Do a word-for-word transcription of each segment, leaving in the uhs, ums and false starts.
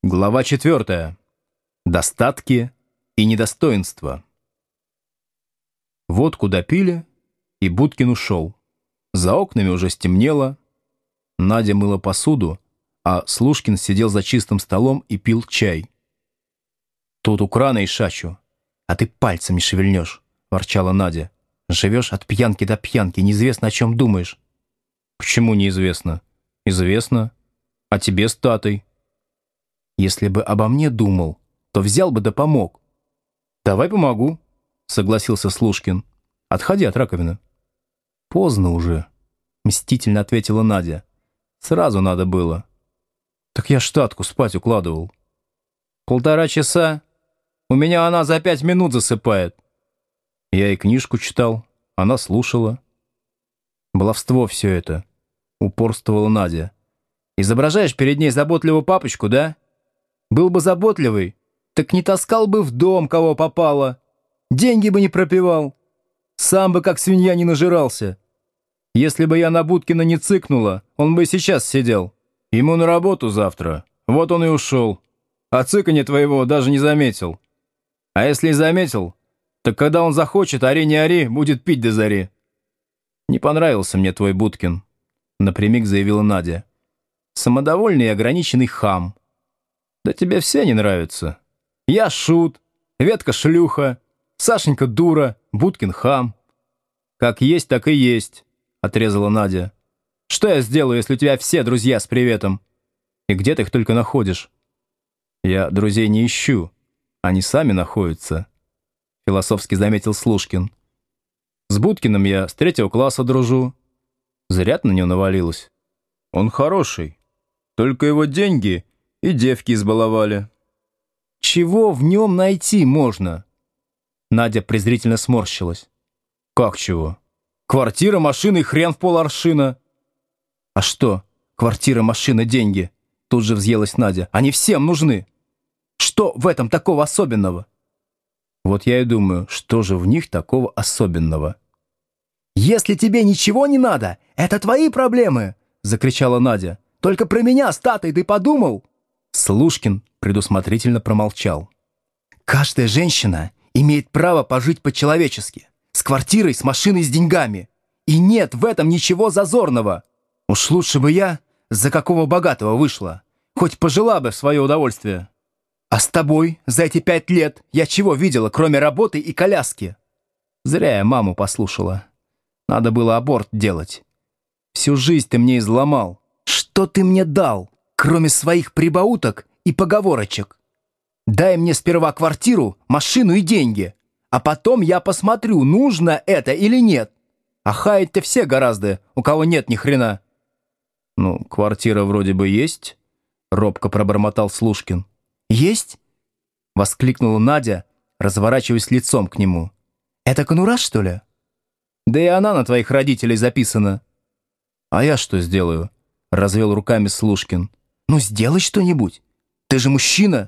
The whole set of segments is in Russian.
Глава четвертая. Достатки и недостоинства. Водку допили, и Будкин ушел. За окнами уже стемнело. Надя мыла посуду, а Слушкин сидел за чистым столом и пил чай. «Тут у крана и шачу, а ты пальцем не шевельнешь», — ворчала Надя. «Живешь от пьянки до пьянки, неизвестно, о чем думаешь». «Почему неизвестно?» «Известно. А тебе с Татой?» «Если бы обо мне думал, то взял бы да помог». «Давай помогу», — согласился Слушкин. «Отходи от раковины». «Поздно уже», — мстительно ответила Надя. «Сразу надо было». «Так я ж Татку спать укладывал». «Полтора часа? У меня она за пять минут засыпает». Я и книжку читал, она слушала. «Баловство все это», — упорствовала Надя. «Изображаешь перед ней заботливого папочку, да? Был бы заботливый, так не таскал бы в дом, кого попало. Деньги бы не пропивал. Сам бы как свинья не нажирался. Если бы я на Будкина не цыкнула, он бы и сейчас сидел. Ему на работу завтра. Вот он и ушел. А цыканье твоего даже не заметил. А если и заметил, так когда он захочет, ори не ори, будет пить до зари». «Не понравился мне твой Будкин», — напрямик заявила Надя. «Самодовольный и ограниченный хам. Да тебе все не нравятся. Я шут, Ветка шлюха, Сашенька дура, Будкин хам». «Как есть, так и есть», — отрезала Надя. «Что я сделаю, если у тебя все друзья с приветом? И где ты их только находишь?» «Я друзей не ищу, они сами находятся», — философски заметил Слушкин. «С Будкиным я с третьего класса дружу. Зря ты на него навалилась. Он хороший, только его деньги и девки избаловали». «Чего в нем найти можно?» Надя презрительно сморщилась. «Как чего? Квартира, машина и хрен в поларшина». «А что, квартира, машина, деньги?» Тут же взъелась Надя. «Они всем нужны. Что в этом такого особенного?» «Вот я и думаю, что же в них такого особенного?» «Если тебе ничего не надо, это твои проблемы!» Закричала Надя. «Только про меня с Татой ты подумал?» Слушкин предусмотрительно промолчал. «Каждая женщина имеет право пожить по-человечески. С квартирой, с машиной, с деньгами. И нет в этом ничего зазорного. Уж лучше бы я за какого богатого вышла. Хоть пожила бы в свое удовольствие. А с тобой за эти пять лет я чего видела, кроме работы и коляски? Зря я маму послушала. Надо было аборт делать. Всю жизнь ты мне изломал. Что ты мне дал, кроме своих прибауток и поговорочек? Дай мне сперва квартиру, машину и деньги, а потом я посмотрю, нужно это или нет. А хаять-то все гораздо, у кого нет ни хрена». «Ну, квартира вроде бы есть», — робко пробормотал Слушкин. «Есть?» — воскликнула Надя, разворачиваясь лицом к нему. «Это конура, что ли?» «Да и она на твоих родителей записана». «А я что сделаю?» — развел руками Слушкин. «Ну, сделай что-нибудь. Ты же мужчина».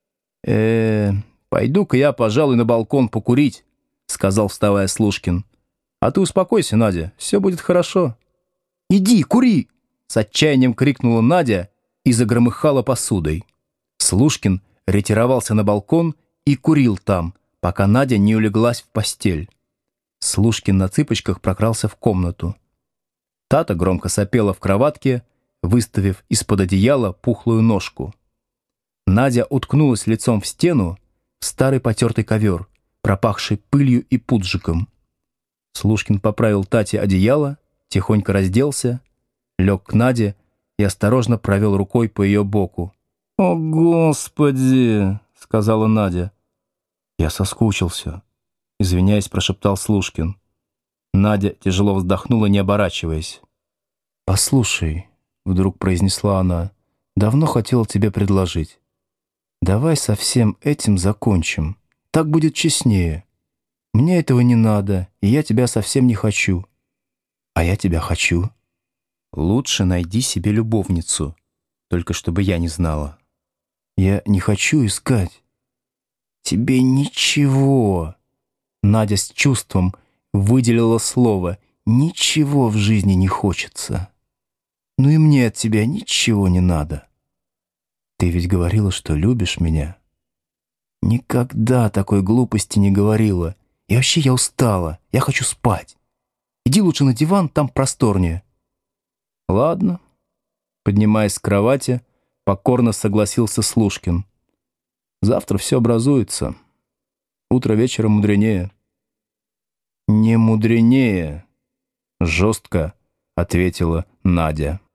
э пойду-ка я, пожалуй, на балкон покурить», — сказал, вставая Слушкин. «А ты успокойся, Надя, все будет хорошо». «Иди, кури!» — с отчаянием крикнула Надя и загромыхала посудой. Слушкин ретировался на балкон и курил там, пока Надя не улеглась в постель. Слушкин на цыпочках прокрался в комнату. Тата громко сопела в кроватке, выставив из-под одеяла пухлую ножку. Надя уткнулась лицом в стену, в старый потертый ковер, пропахший пылью и пуджиком. Слушкин поправил Тате одеяло, тихонько разделся, лег к Наде и осторожно провел рукой по ее боку. «О, Господи!» — сказала Надя. «Я соскучился», — извиняясь, прошептал Слушкин. Надя тяжело вздохнула, не оборачиваясь. «Послушай», — вдруг произнесла она, — «давно хотела тебе предложить. Давай со всем этим закончим. Так будет честнее. Мне этого не надо, и я тебя совсем не хочу. А я тебя хочу. Лучше найди себе любовницу, только чтобы я не знала. Я не хочу искать. Тебе ничего». Надя с чувством выделила слово «ничего в жизни не хочется. Ну и мне от тебя ничего не надо». Ты ведь говорила, что любишь меня. Никогда такой глупости не говорила. И вообще я устала, я хочу спать. Иди лучше на диван, там просторнее. Ладно. Поднимаясь с кровати, покорно согласился Слушкин. Завтра все образуется. Утро вечера мудренее. Не мудренее, жестко ответила Надя.